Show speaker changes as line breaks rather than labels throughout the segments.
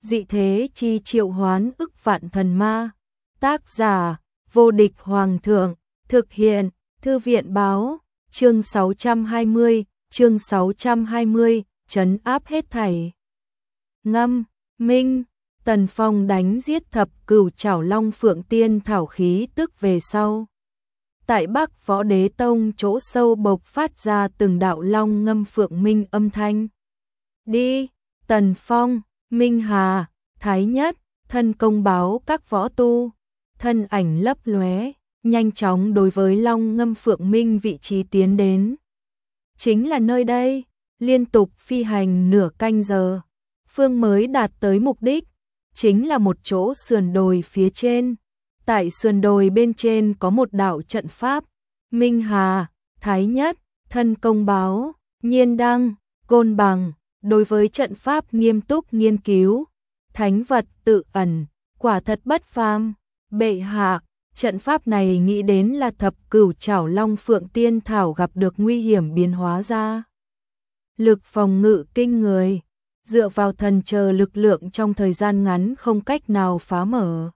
dị thế chi triệu hoán ức vạn thần ma. Tác giả, vô địch hoàng thượng, thực hiện, thư viện báo, chương 620, trấn áp hết thảy. Ngâm, Minh, Tần Phong đánh giết thập cửu trảo long phượng tiên thảo khí tức về sau. Tại Bắc Võ Đế Tông chỗ sâu bộc phát ra từng đạo long ngâm phượng minh âm thanh. Đi, Tần Phong, Minh Hà, Thái Nhất, thân công báo các võ tu, thân ảnh lấp lóe, nhanh chóng đối với long ngâm phượng minh vị trí tiến đến. Chính là nơi đây, liên tục phi hành nửa canh giờ, Phương mới đạt tới mục đích, chính là một chỗ sườn đồi phía trên. Tại sườn đồi bên trên có một đạo trận pháp, Minh Hà, Thái Nhất, thân công báo, Nhiên Đăng, Côn Bằng, đối với trận pháp nghiêm túc nghiên cứu, thánh vật tự ẩn, quả thật bất phàm. Bệ hạ, trận pháp này nghĩ đến là thập cửu trảo long phượng tiên thảo gặp được nguy hiểm biến hóa ra. Lực phòng ngự kinh người, dựa vào thần chờ lực lượng trong thời gian ngắn không cách nào phá mở.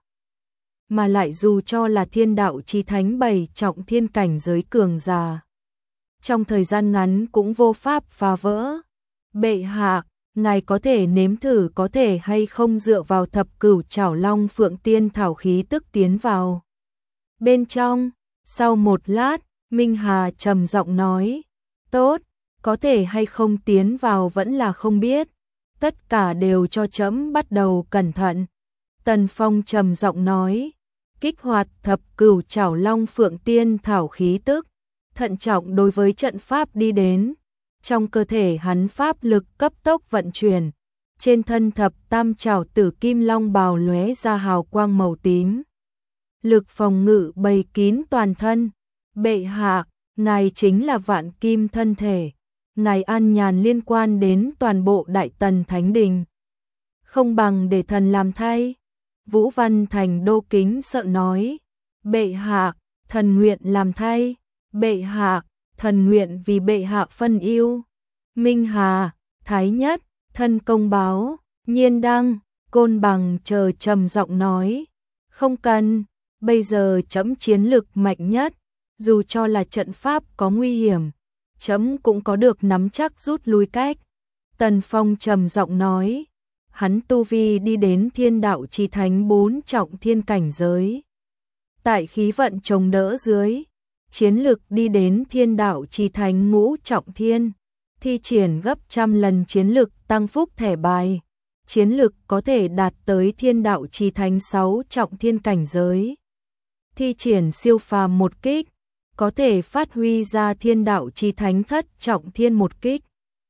Mà lại dù cho là thiên đạo chí thánh 7 trọng thiên cảnh giới cường giả, trong thời gian ngắn cũng vô pháp phá vỡ. Bệ hạ, ngài có thể nếm thử có thể hay không dựa vào thập cửu trảo long phượng tiên thảo khí tức tiến vào bên trong. Sau một lát, Minh Hà trầm giọng nói, tốt, có thể hay không tiến vào vẫn là không biết, tất cả đều cho trẫm bắt đầu cẩn thận. Tần Phong trầm giọng nói, kích hoạt thập cửu trảo long phượng tiên thảo khí tức, thận trọng đối với trận pháp đi đến. Trong cơ thể hắn pháp lực cấp tốc vận chuyển, trên thân thập tam trảo tử kim long bào lóe ra hào quang màu tím. Lực phòng ngự bày kín toàn thân. Bệ hạ, ngài chính là vạn kim thân thể, ngài an nhàn liên quan đến toàn bộ Đại Tần Thánh Đình, không bằng để thần làm thay. Vũ Văn Thành đô kính sợ nói, bệ hạ, thần nguyện làm thay. Bệ hạ, thần nguyện vì bệ hạ phân ưu. Minh Hà, Thái Nhất, thân công báo, Nhiên Đăng, Côn Bằng chờ trầm giọng nói, không cần, bây giờ trẫm chiến lực mạnh nhất, dù cho là trận pháp có nguy hiểm, trẫm cũng có được nắm chắc rút lui cách. Tần Phong trầm giọng nói, hắn tu vi đi đến thiên đạo chí thánh 4 trọng thiên cảnh giới. Tại khí vận chống đỡ dưới, chiến lực đi đến thiên đạo chí thánh 5 trọng thiên, thi triển gấp trăm lần chiến lực tăng phúc thẻ bài, chiến lực có thể đạt tới thiên đạo chí thánh 6 trọng thiên cảnh giới. Thi triển siêu phàm một kích, có thể phát huy ra thiên đạo chí thánh thất trọng thiên một kích.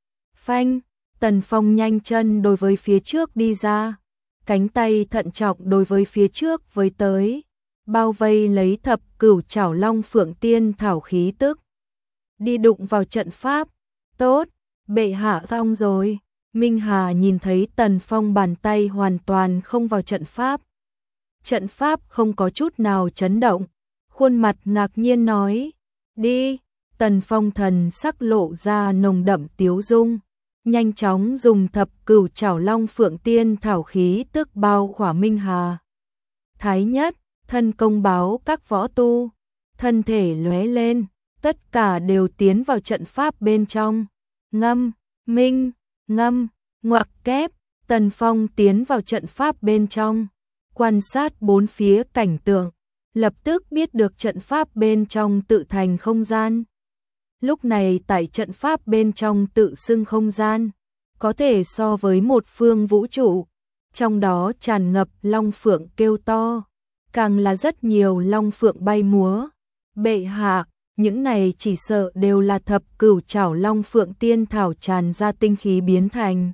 Phanh, Tần Phong nhanh chân đối với phía trước đi ra, cánh tay thận trọng đối với phía trước với tới, bao vây lấy thập cửu trảo long phượng tiên thảo khí tức. Đi đụng vào trận pháp, tốt, bệ hạ xong rồi. Minh Hà nhìn thấy Tần Phong bàn tay hoàn toàn không vào trận pháp. Trận pháp không có chút nào chấn động, khuôn mặt ngạc nhiên nói, đi. Tần Phong thần sắc lộ ra nồng đậm tiếu dung, nhanh chóng dùng thập cửu trảo long phượng tiên thảo khí tức bao khỏa Minh Hà. Thái Nhất, thân công báo các võ tu, thân thể lóe lên, tất cả đều tiến vào trận pháp bên trong. Ngâm, Minh, ngâm, ngoặc kép, Tần Phong tiến vào trận pháp bên trong, quan sát bốn phía cảnh tượng, lập tức biết được trận pháp bên trong tự thành không gian. Lúc này tại trận pháp bên trong tự xưng không gian, có thể so với một phương vũ trụ, trong đó tràn ngập long phượng kêu to, càng là rất nhiều long phượng bay múa. Bệ hạ, những này chỉ sợ đều là thập cửu trảo long phượng tiên thảo tràn ra tinh khí biến thành.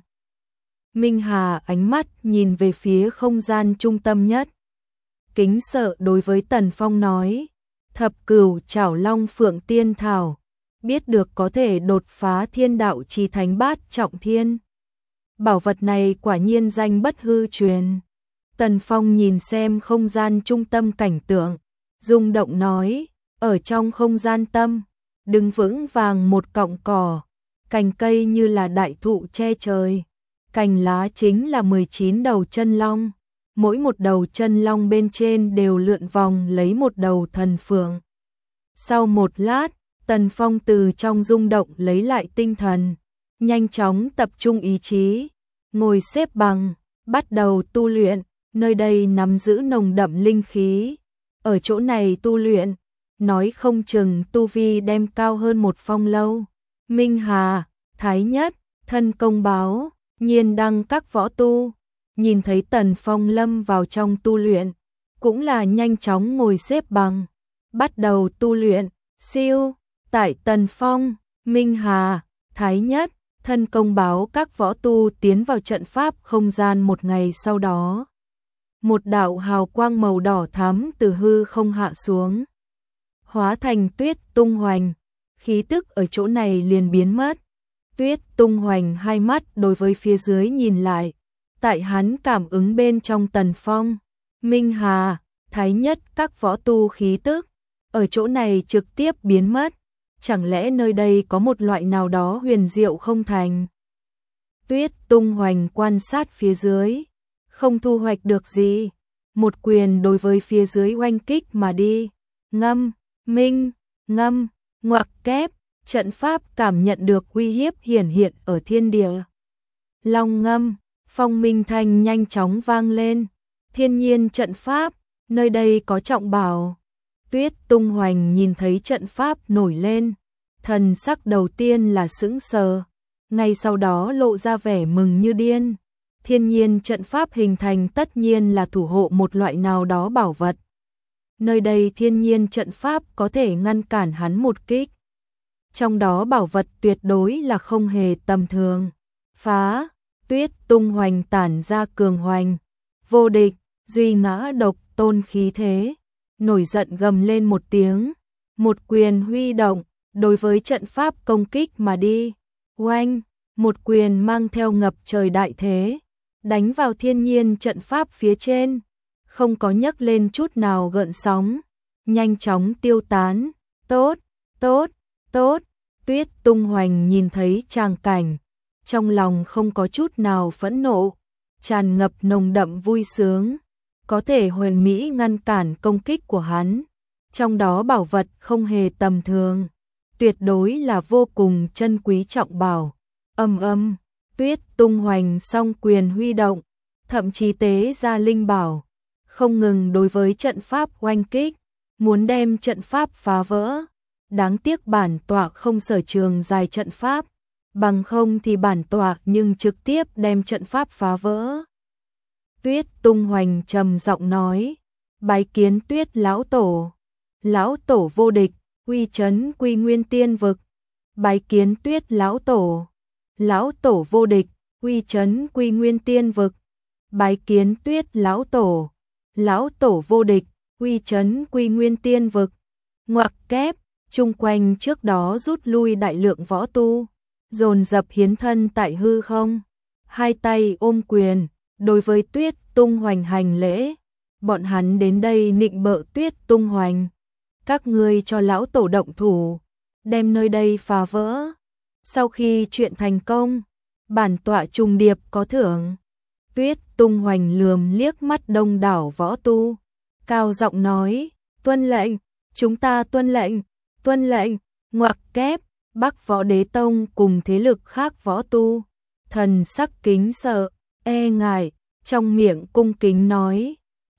Minh Hà ánh mắt nhìn về phía không gian trung tâm nhất, kính sợ đối với Tần Phong nói, thập cửu trảo long phượng tiên thảo, biết được có thể đột phá thiên đạo chí thánh 8 trọng thiên. Bảo vật này quả nhiên danh bất hư truyền. Tần Phong nhìn xem không gian trung tâm cảnh tượng, rung động nói, ở trong không gian tâm, đứng vững vàng một cọng cỏ, cành cây như là đại thụ che trời, cành lá chính là 19 đầu chân long, mỗi một đầu chân long bên trên đều lượn vòng lấy một đầu thần phượng. Sau một lát, Tần Phong từ trong rung động lấy lại tinh thần, nhanh chóng tập trung ý chí, ngồi xếp bằng, bắt đầu tu luyện, nơi đây nắm giữ nồng đậm linh khí. Ở chỗ này tu luyện, nói không chừng tu vi đem cao hơn một phong lâu. Minh Hà, Thái Nhất, Thân Công Báo, Nhiên Đăng các võ tu, nhìn thấy Tần Phong lâm vào trong tu luyện, cũng là nhanh chóng ngồi xếp bằng, bắt đầu tu luyện. Siêu, tại Tần Phong, Minh Hà, Thái Nhất, Thân Công Báo các võ tu tiến vào trận pháp không gian một ngày sau đó. Một đạo hào quang màu đỏ thắm từ hư không hạ xuống, hóa thành Tuyết Tung Hoành, khí tức ở chỗ này liền biến mất. Tuyết Tung Hoành hai mắt đối với phía dưới nhìn lại, tại hắn cảm ứng bên trong Tần Phong, Minh Hà, Thái Nhất các võ tu khí tức, ở chỗ này trực tiếp biến mất, chẳng lẽ nơi đây có một loại nào đó huyền diệu không thành? Tuyết Tung Hoành quan sát phía dưới, không thu hoạch được gì, một quyền đối với phía dưới oanh kích mà đi, ngâm, minh, ngâm, ngoặc kép, trận pháp cảm nhận được uy hiếp hiển hiện ở thiên địa. Long ngâm, phong minh thanh nhanh chóng vang lên, thiên nhiên trận pháp, nơi đây có trọng bảo. Tuyết Tung Hoành nhìn thấy trận pháp nổi lên, thần sắc đầu tiên là sững sờ, ngay sau đó lộ ra vẻ mừng như điên. Thiên nhiên trận pháp hình thành tất nhiên là thủ hộ một loại nào đó bảo vật. Nơi đây thiên nhiên trận pháp có thể ngăn cản hắn một kích. Trong đó bảo vật tuyệt đối là không hề tầm thường. Phá, Tuyết Tung Hoành tản ra cường hoành, vô địch, duy ngã độc tôn khí thế. Nổi giận gầm lên một tiếng, một quyền huy động, đối với trận pháp công kích mà đi. Oanh, một quyền mang theo ngập trời đại thế, đánh vào thiên nhiên trận pháp phía trên, không có nhấc lên chút nào gợn sóng, nhanh chóng tiêu tán. Tốt, tốt, tốt. Tuyết Tung Hoành nhìn thấy tràng cảnh, trong lòng không có chút nào phẫn nộ, tràn ngập nồng đậm vui sướng, có thể hoàn mỹ ngăn cản công kích của hắn. Trong đó bảo vật không hề tầm thường, tuyệt đối là vô cùng chân quý trọng bảo. Tuyết Tung Hoành song quyền huy động, thậm chí tế ra linh bảo, không ngừng đối với trận pháp oanh kích, muốn đem trận pháp phá vỡ. Đáng tiếc bản tọa không sở trường dài trận pháp, bằng không thì bản tọa nhưng trực tiếp đem trận pháp phá vỡ. Tuyết Tung Hoành trầm giọng nói, bái kiến Tuyết lão tổ. Lão tổ vô địch, uy chấn Quy Nguyên Tiên vực. Bái kiến Tuyết lão tổ. Lão tổ vô địch, uy chấn Quy Nguyên Tiên vực. Bái kiến Tuyết lão tổ. Lão tổ vô địch, uy chấn Quy Nguyên Tiên vực. Ngoặc kép, chung quanh trước đó rút lui đại lượng võ tu, dồn dập hiến thân tại hư không, hai tay ôm quyền, đối với Tuyết Tung Hoành hành lễ. Bọn hắn đến đây nịnh bợ Tuyết Tung Hoành, các ngươi cho lão tổ động thủ, đem nơi đây phá vỡ. Sau khi chuyện thành công, bản tọa trùng điệp có thưởng. Tuyết Tung Hoành lườm liếc mắt đông đảo võ tu, cao giọng nói, tuân lệnh, chúng ta tuân lệnh, tuân lệnh. Ngoặc kép, Bắc Võ Đế Tông cùng thế lực khác võ tu, thần sắc kính sợ, e ngại, trong miệng cung kính nói,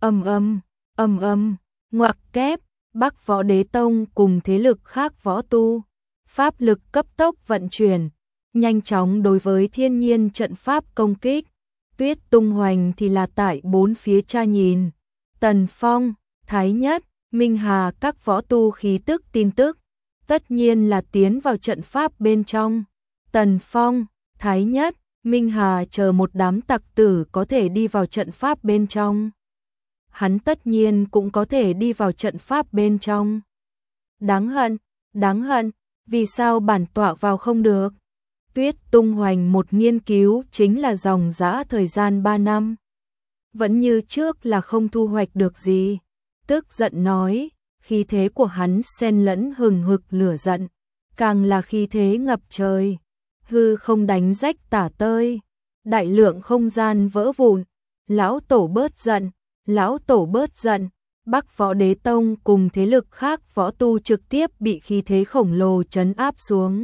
ngoặc kép, Bắc Võ Đế Tông cùng thế lực khác võ tu, pháp lực cấp tốc vận chuyển, nhanh chóng đối với thiên nhiên trận pháp công kích. Tuyết Tung Hoành thì là tại bốn phía tra nhìn, Tần Phong, Thái Nhất, Minh Hà các võ tu khí tức tin tức, tất nhiên là tiến vào trận pháp bên trong. Tần Phong, Thái Nhất, Minh Hà chờ một đám tặc tử có thể đi vào trận pháp bên trong, hắn tất nhiên cũng có thể đi vào trận pháp bên trong. Đáng hận, vì sao bản tọa vào không được? Tuyết Tung Hoành một nghiên cứu chính là dòng dã thời gian 3 năm. Vẫn như trước là không thu hoạch được gì. Tức giận nói, khí thế của hắn xen lẫn hừng hực lửa giận, càng là khí thế ngập trời, hư không đánh rách tả tơi. đại lượng không gian vỡ vụn. Lão tổ bớt giận, lão tổ bớt giận. Bắc Võ Đế Tông cùng thế lực khác võ tu trực tiếp bị khí thế khổng lồ trấn áp xuống.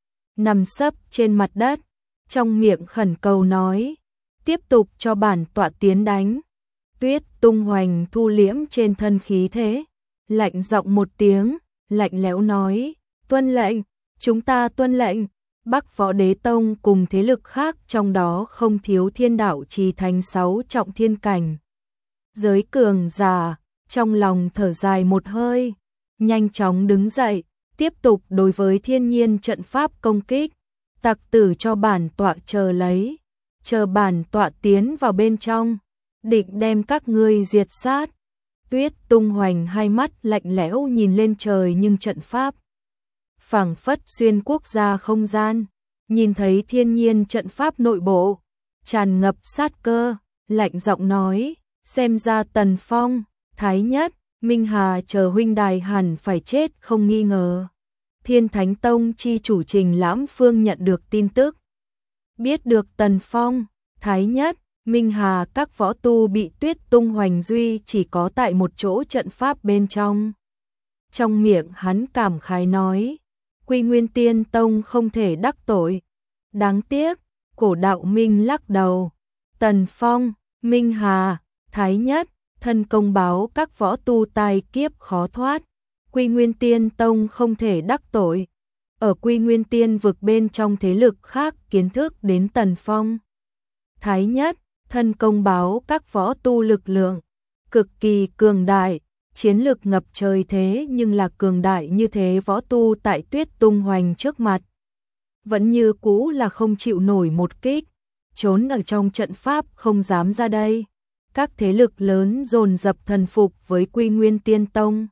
Nằm sấp trên mặt đất, trong miệng khẩn cầu nói, tiếp tục cho bản tọa tiến đánh. Tuyết Tung Hoành thu liễm trên thân khí thế, lạnh giọng một tiếng, lạnh lẽo nói, tuân lệnh, chúng ta tuân lệnh. Bắc Võ Đế Tông cùng thế lực khác trong đó không thiếu Thiên Đạo Trì Thánh 6 trọng thiên cảnh. Giới cường giả, trong lòng thở dài một hơi, nhanh chóng đứng dậy, tiếp tục đối với thiên nhiên trận pháp công kích. Tặc tử cho bản tọa chờ lấy, chờ bản tọa tiến vào bên trong, định đem các ngươi diệt sát. Tuyết Tung Hoành hai mắt lạnh lẽo nhìn lên trời nhưng trận pháp phảng phất xuyên quốc gia không gian, nhìn thấy thiên nhiên trận pháp nội bộ, tràn ngập sát cơ, lạnh giọng nói, xem ra Tần Phong, Thái Nhất, Minh Hà chờ huynh đài hẳn phải chết không nghi ngờ. Thiên Thánh Tông chi chủ Trình Lãm Phương nhận được tin tức, biết được Tần Phong, Thái Nhất, Minh Hà các võ tu bị Tuyết Tung Hoành duy chỉ có tại một chỗ trận pháp bên trong. Trong miệng hắn cảm khái nói, Quy Nguyên Tiên Tông không thể đắc tội. Đáng tiếc, Cổ Đạo Minh lắc đầu. Tần Phong, Minh Hà, Thái Nhất, thân công báo các võ tu tai kiếp khó thoát. Quy Nguyên Tiên Tông không thể đắc tội. Ở Quy Nguyên Tiên vực bên trong thế lực khác kiến thức đến Tần Phong, Thái Nhất, thân công báo các võ tu lực lượng cực kỳ cường đại, chiến lực ngập trời thế nhưng là cường đại như thế võ tu tại Tuyết Tung Hoành trước mặt vẫn như cũ là không chịu nổi một kích, trốn ở trong trận pháp không dám ra đây. Các thế lực lớn dồn dập thần phục với Quy Nguyên Tiên Tông.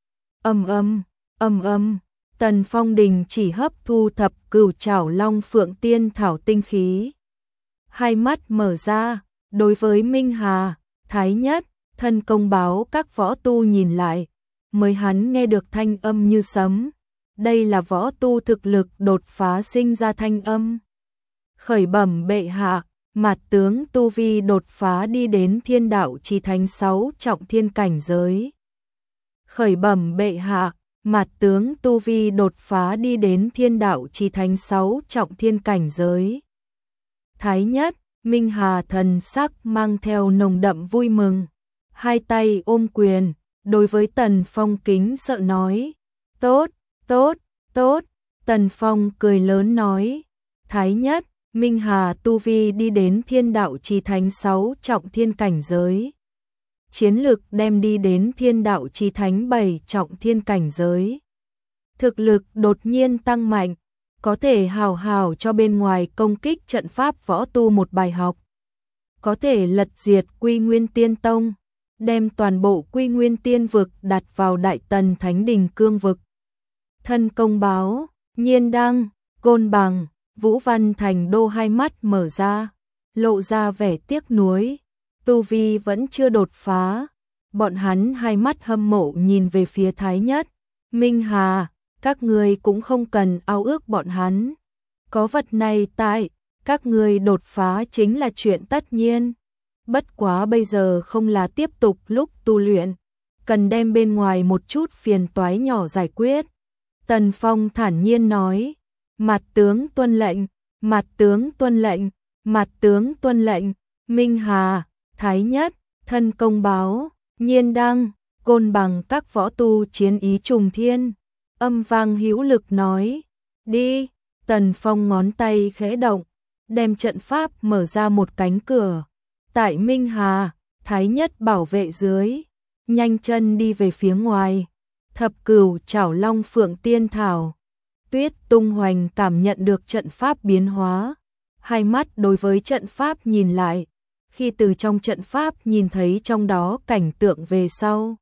Tần Phong đình chỉ hấp thu thập cửu trảo long phượng tiên thảo tinh khí. Hai mắt mở ra, đối với Minh Hà, Thái Nhất, thân công báo các võ tu nhìn lại, mới hắn nghe được thanh âm như sấm. Đây là võ tu thực lực đột phá sinh ra thanh âm. Khởi bẩm bệ hạ, Mạt tướng tu vi đột phá đi đến Thiên Đạo Trì Thánh 6 trọng thiên cảnh giới. Khởi bẩm bệ hạ, Mạt tướng tu vi đột phá đi đến Thiên Đạo Trì Thánh 6 trọng thiên cảnh giới. Thái Nhất, Minh Hà thần sắc mang theo nồng đậm vui mừng, hai tay ôm quyền, đối với Tần Phong kính sợ nói, tốt, tốt, tốt. Tần Phong cười lớn nói, Thái Nhất, Minh Hà tu vi đi đến Thiên Đạo Trì Thánh 6 trọng thiên cảnh giới. Chiến lực đem đi đến Thiên Đạo Trì Thánh 7 trọng thiên cảnh giới. Thực lực đột nhiên tăng mạnh, có thể hào hào cho bên ngoài công kích trận pháp võ tu một bài học. Có thể lật diệt Quy Nguyên Tiên Tông, đem toàn bộ Quy Nguyên Tiên vực đặt vào Đại Tần Thánh Đình cương vực. Thân công báo, Nhiên Đăng, Côn Bằng, Vũ Văn Thành Đô hai mắt mở ra, lộ ra vẻ tiếc nuối, tu vi vẫn chưa đột phá. Bọn hắn hai mắt hâm mộ nhìn về phía Thái Nhất, Minh Hà, các ngươi cũng không cần ao ước bọn hắn. Có vật này tại, các ngươi đột phá chính là chuyện tất nhiên. Bất quá bây giờ không là tiếp tục lúc tu luyện, cần đem bên ngoài một chút phiền toái nhỏ giải quyết. Tần Phong thản nhiên nói, Mạt tướng tuân lệnh, Mạt tướng tuân lệnh, Mạt tướng tuân lệnh. Minh Hà, Thái Nhất, thân công báo, Nhiên Đăng, Côn Bằng các võ tu chiến ý trùng thiên, âm vang hữu lực nói, đi. Tần Phong ngón tay khẽ động, đem trận pháp mở ra một cánh cửa. Tại Minh Hà, Thái Nhất bảo vệ dưới, nhanh chân đi về phía ngoài. Thập cửu trảo long phượng tiên thảo. Tuyết Tung Hoành cảm nhận được trận pháp biến hóa, hai mắt đối với trận pháp nhìn lại, khi từ trong trận pháp nhìn thấy trong đó cảnh tượng về sau,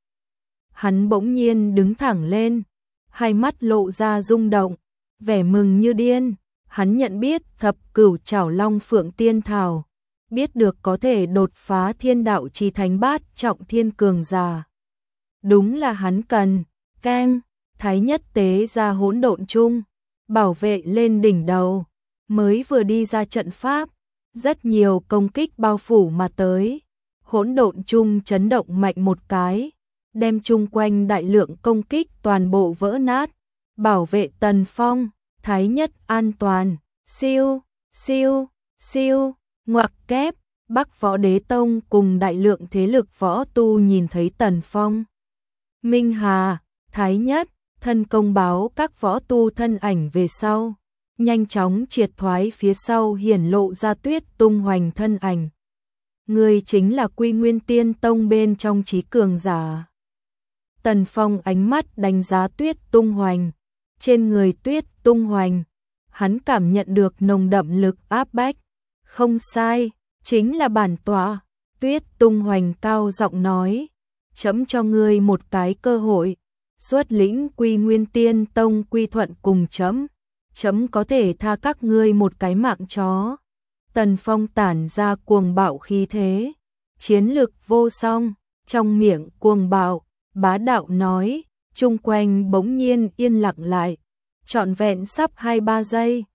hắn bỗng nhiên đứng thẳng lên, hai mắt lộ ra rung động, vẻ mừng như điên. Hắn nhận biết thập cửu trảo long phượng tiên thảo, biết được có thể đột phá Thiên Đạo Trì Thánh bát trọng thiên cường giả. Đúng là hắn cần. Keng, Thái Nhất tế ra hỗn độn chung, bảo vệ lên đỉnh đầu, mới vừa đi ra trận pháp, rất nhiều công kích bao phủ mà tới. Hỗn độn chung chấn động mạnh một cái, đem chung quanh đại lượng công kích toàn bộ vỡ nát, bảo vệ Tần Phong, Thái Nhất an toàn. Siêu, siêu, siêu, ngoặc kép, Bắc Võ Đế Tông cùng đại lượng thế lực võ tu nhìn thấy Tần Phong, Minh Hà, Thái Nhất, thân công báo các võ tu thân ảnh về sau, nhanh chóng triệt thoái phía sau hiển lộ ra Tuyết Tung Hoành thân ảnh. Người chính là Quy Nguyên Tiên Tông bên trong trí cường giả. Tần Phong ánh mắt đánh giá Tuyết Tung Hoành, trên người Tuyết Tung Hoành, hắn cảm nhận được nồng đậm lực áp bách. Không sai, chính là bản tọa. Tuyết Tung Hoành cao giọng nói, chấm cho ngươi một cái cơ hội, xuất lĩnh Quy Nguyên Tiên Tông quy thuận cùng chấm, chấm có thể tha các ngươi một cái mạng chó. Tần Phong tản ra cuồng bạo khí thế, chiến lực vô song, trong miệng cuồng bạo, bá đạo nói, chung quanh bỗng nhiên yên lặng lại, trọn vẹn sắp 2-3 giây.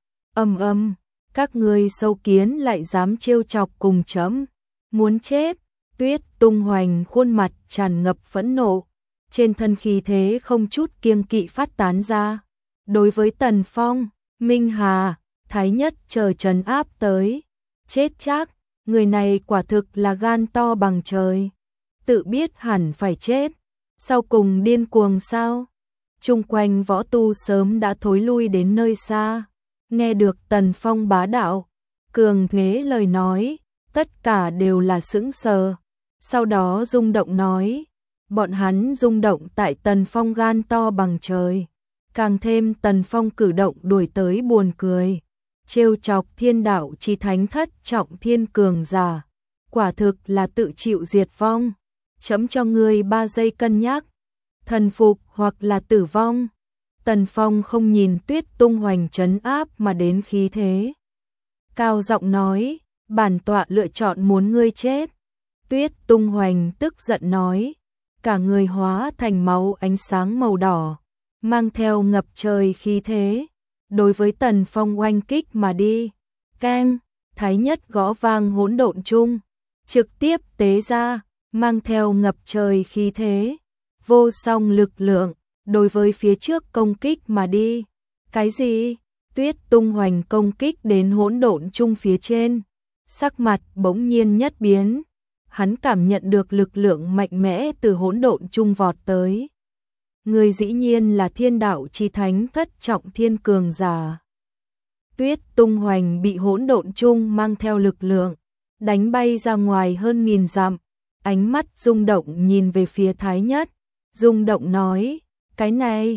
Các ngươi sâu kiến lại dám trêu chọc cùng chấm, muốn chết. Tuyết Tung Hoành khuôn mặt tràn ngập phẫn nộ, trên thân khí thế không chút kiêng kỵ phát tán ra. Đối với Tần Phong, Minh Hà, Thái Nhất chờ trấn áp tới, chết chắc, người này quả thực là gan to bằng trời, tự biết hẳn phải chết, sau cùng điên cuồng sao? Chung quanh võ tu sớm đã thối lui đến nơi xa, nghe được Tần Phong bá đạo, cường thế lời nói, tất cả đều là sững sờ, sau đó rung động nói, bọn hắn rung động tại Tần Phong gan to bằng trời, càng thêm Tần Phong cử động đuổi tới buồn cười, trêu chọc thiên đạo chi thánh thất trọng thiên cường giả, quả thực là tự chịu diệt vong, chấm cho ngươi 3 giây cân nhắc, thần phục hoặc là tử vong. Tần Phong không nhìn Tuyết Tung Hoành trấn áp mà đến khí thế, cao giọng nói, bản tọa lựa chọn muốn ngươi chết. Tuyết Tung Hoành tức giận nói, cả người hóa thành máu ánh sáng màu đỏ, mang theo ngập trời khí thế, đối với Tần Phong oanh kích mà đi. Keng, Thái Nhất gõ vang hỗn độn chung, trực tiếp tế ra, mang theo ngập trời khí thế, vô song lực lượng, đối với phía trước công kích mà đi. Cái gì? Tuyết Tung Hoành công kích đến hỗn độn chung phía trên, sắc mặt bỗng nhiên nhất biến, hắn cảm nhận được lực lượng mạnh mẽ từ hỗn độn chung vọt tới. Người dĩ nhiên là thiên đạo chi thánh thất trọng thiên cường giả. Tuyết Tung Hoành bị hỗn độn chung mang theo lực lượng, đánh bay ra ngoài hơn 1000 dặm, ánh mắt rung động nhìn về phía Thái Nhất, rung động nói, cái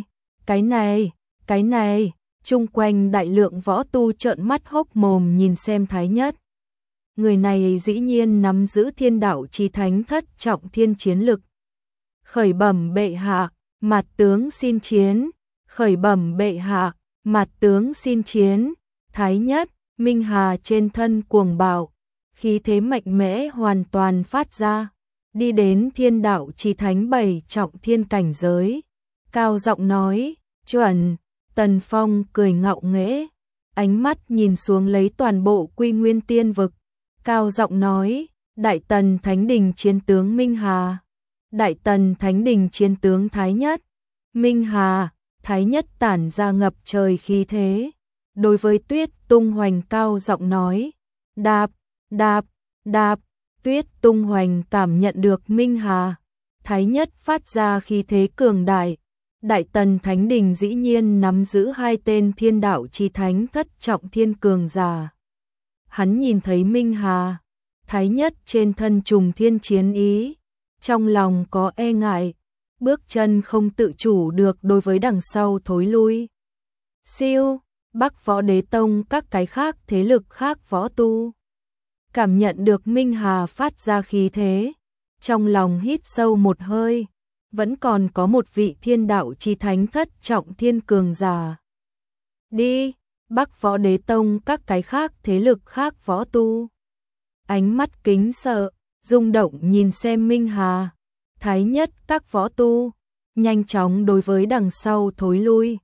này, chung quanh đại lượng võ tu trợn mắt hốc mồm nhìn xem Thái Nhất. Người này dĩ nhiên nắm giữ thiên đạo chi thánh thất trọng thiên chiến lực. Khởi bẩm bệ hạ, mặt tướng xin chiến, khởi bẩm bệ hạ, mặt tướng xin chiến. Thái Nhất, Minh Hà trên thân cuồng bạo, khí thế mạnh mẽ hoàn toàn phát ra, đi đến thiên đạo chi thánh 7 trọng thiên cảnh giới, cao giọng nói, chuẩn. Tần Phong cười ngạo nghễ, ánh mắt nhìn xuống lấy toàn bộ Quy Nguyên Tiên vực, cao giọng nói, Đại Tần Thánh Đình chiến tướng Minh Hà, Đại Tần Thánh Đình chiến tướng Thái Nhất. Minh Hà, Thái Nhất tản ra ngập trời khí thế, đối với Tuyết Tung Hoành cao giọng nói, đạp, đạp, đạp. Tuyết Tung Hoành cảm nhận được Minh Hà, Thái Nhất phát ra khí thế cường đại. Đại Tần Thánh Đình dĩ nhiên nắm giữ 2 tên thiên đạo chi thánh thất trọng thiên cường giả. Hắn nhìn thấy Minh Hà, Thái Nhất trên thân trùng thiên chiến ý, trong lòng có e ngại, bước chân không tự chủ được đối với đằng sau thối lui. Siêu, Bắc Võ Đế Tông các cái khác thế lực khác võ tu, cảm nhận được Minh Hà phát ra khí thế, trong lòng hít sâu một hơi. Vẫn còn có một vị thiên đạo chi thánh thất trọng thiên cường giả. Đi, Bắc Võ Đế Tông các cái khác thế lực khác võ tu. Ánh mắt kính sợ, rung động nhìn xem Minh Hà, Thái Nhất các võ tu, nhanh chóng đối với đằng sau thối lui.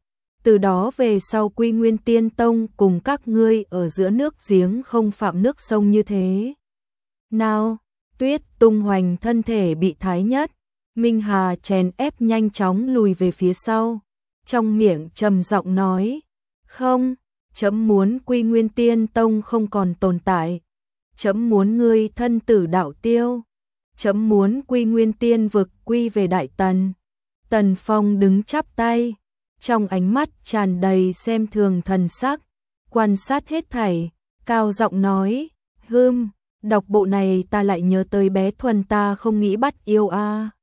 Từ đó về sau Quy Nguyên Tiên Tông cùng các ngươi ở giữa nước giếng không phạm nước sông như thế. Nào, Tuyết tung hoành thân thể bị thái nhất, Minh Hà chèn ép nhanh chóng lùi về phía sau, trong miệng trầm giọng nói, không, chấm muốn Quy Nguyên Tiên Tông không còn tồn tại, chấm muốn ngươi thân tử đạo tiêu, chấm muốn Quy Nguyên Tiên vực quy về Đại Tần. Tần Phong đứng chắp tay, trong ánh mắt tràn đầy xem thường thần sắc, quan sát hết thảy, cao giọng nói, đọc bộ này ta lại nhớ tới bé Thuần ta không nghĩ bắt yêu a.